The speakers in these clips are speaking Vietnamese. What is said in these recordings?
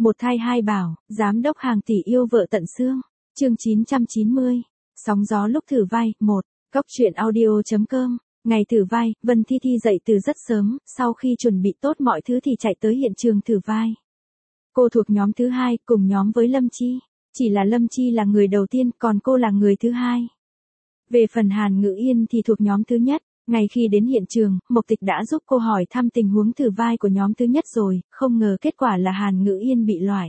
Một thai hai bảo, giám đốc hàng tỷ yêu vợ tận xương. Chương 990. Sóng gió lúc thử vai, 1. Góc truyện audio.com. Ngày thử vai, Vân Thi Thi dậy từ rất sớm, sau khi chuẩn bị tốt mọi thứ thì chạy tới hiện trường thử vai. Cô thuộc nhóm thứ hai, cùng nhóm với Lâm Chi. Chỉ là Lâm Chi là người đầu tiên, còn cô là người thứ hai. Về phần Hàn Ngữ Yên thì thuộc nhóm thứ nhất. Ngay khi đến hiện trường, Mộc Tịch đã giúp cô hỏi thăm tình huống thử vai của nhóm thứ nhất rồi, không ngờ kết quả là Hàn Ngữ Yên bị loại.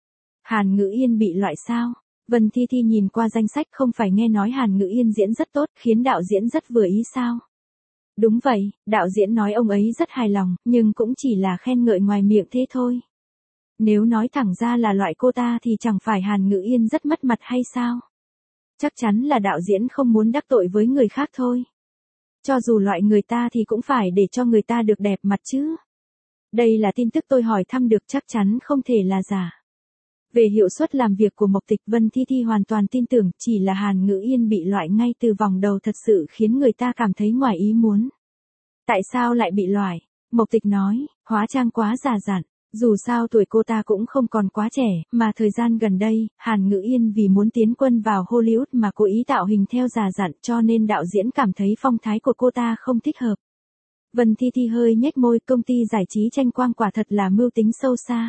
Hàn Ngữ Yên bị loại sao? Vân Thi Thi nhìn qua danh sách, không phải nghe nói Hàn Ngữ Yên diễn rất tốt, khiến đạo diễn rất vừa ý sao? Đúng vậy, đạo diễn nói ông ấy rất hài lòng, nhưng cũng chỉ là khen ngợi ngoài miệng thế thôi. Nếu nói thẳng ra là loại cô ta thì chẳng phải Hàn Ngữ Yên rất mất mặt hay sao? Chắc chắn là đạo diễn không muốn đắc tội với người khác thôi. Cho dù loại người ta thì cũng phải để cho người ta được đẹp mặt chứ. Đây là tin tức tôi hỏi thăm được, chắc chắn không thể là giả. Về hiệu suất làm việc của Mộc Tịch, Vân Thi Thi hoàn toàn tin tưởng, chỉ là Hàn Ngữ Yên bị loại ngay từ vòng đầu thật sự khiến người ta cảm thấy ngoài ý muốn. Tại sao lại bị loại? Mộc Tịch nói, hóa trang quá già dặn. Dù sao tuổi cô ta cũng không còn quá trẻ, mà thời gian gần đây, Hàn Ngữ Yên vì muốn tiến quân vào Hollywood mà cố ý tạo hình theo già dặn, cho nên đạo diễn cảm thấy phong thái của cô ta không thích hợp. Vân Thi Thi hơi nhếch môi, công ty giải trí Tranh Quang quả thật là mưu tính sâu xa.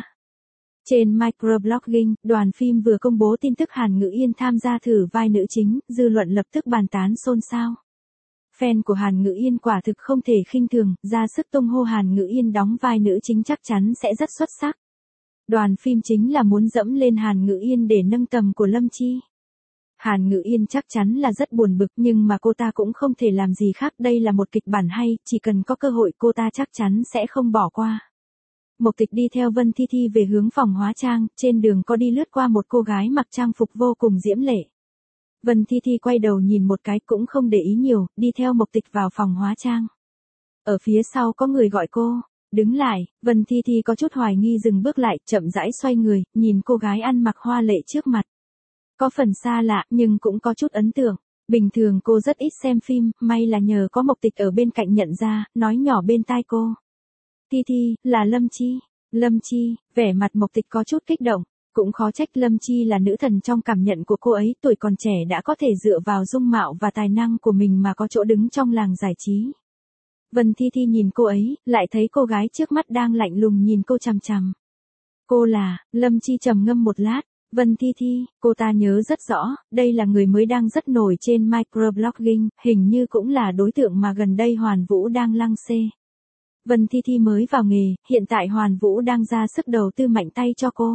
Trên microblogging, đoàn phim vừa công bố tin tức Hàn Ngữ Yên tham gia thử vai nữ chính, dư luận lập tức bàn tán xôn xao. Fan của Hàn Ngữ Yên quả thực không thể khinh thường, ra sức tung hô Hàn Ngữ Yên đóng vai nữ chính chắc chắn sẽ rất xuất sắc. Đoàn phim chính là muốn dẫm lên Hàn Ngữ Yên để nâng tầm của Lâm Chi. Hàn Ngữ Yên chắc chắn là rất buồn bực, nhưng mà cô ta cũng không thể làm gì khác, đây là một kịch bản hay, chỉ cần có cơ hội cô ta chắc chắn sẽ không bỏ qua. Mộc Tịch đi theo Vân Thi Thi về hướng phòng hóa trang, trên đường có đi lướt qua một cô gái mặc trang phục vô cùng diễm lệ. Vân Thi Thi quay đầu nhìn một cái cũng không để ý nhiều, đi theo Mộc Tịch vào phòng hóa trang. Ở phía sau có người gọi cô, đứng lại, Vân Thi Thi có chút hoài nghi dừng bước lại, chậm rãi xoay người, nhìn cô gái ăn mặc hoa lệ trước mặt. Có phần xa lạ, nhưng cũng có chút ấn tượng. Bình thường cô rất ít xem phim, may là nhờ có Mộc Tịch ở bên cạnh nhận ra, nói nhỏ bên tai cô. Thi Thi, là Lâm Chi. Lâm Chi, vẻ mặt Mộc Tịch có chút kích động. Cũng khó trách, Lâm Chi là nữ thần trong cảm nhận của cô ấy, tuổi còn trẻ đã có thể dựa vào dung mạo và tài năng của mình mà có chỗ đứng trong làng giải trí. Vân Thi Thi nhìn cô ấy, lại thấy cô gái trước mắt đang lạnh lùng nhìn cô chằm chằm. Cô là, Lâm Chi trầm ngâm một lát, Vân Thi Thi, cô ta nhớ rất rõ, đây là người mới đang rất nổi trên microblogging, hình như cũng là đối tượng mà gần đây Hoàn Vũ đang lăng xê. Vân Thi Thi mới vào nghề, hiện tại Hoàn Vũ đang ra sức đầu tư mạnh tay cho cô.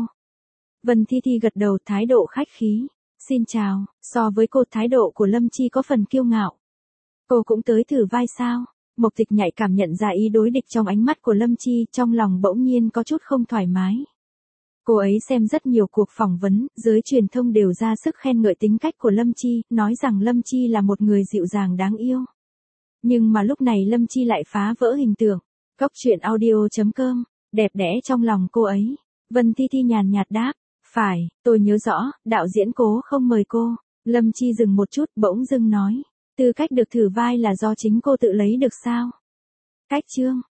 Vân Thi Thi gật đầu, thái độ khách khí. Xin chào, so với cô thái độ của Lâm Chi có phần kiêu ngạo. Cô cũng tới thử vai sao? Mộc Tịch nhạy cảm nhận ra ý đối địch trong ánh mắt của Lâm Chi, trong lòng bỗng nhiên có chút không thoải mái. Cô ấy xem rất nhiều cuộc phỏng vấn, giới truyền thông đều ra sức khen ngợi tính cách của Lâm Chi, nói rằng Lâm Chi là một người dịu dàng đáng yêu. Nhưng mà lúc này Lâm Chi lại phá vỡ hình tượng. Góc truyện audio.com, đẹp đẽ trong lòng cô ấy. Vân Thi Thi nhàn nhạt đáp. Phải, tôi nhớ rõ, đạo diễn cố không mời cô. Lâm Chi dừng một chút, bỗng dưng nói. Tư cách được thử vai là do chính cô tự lấy được sao? Cách chương,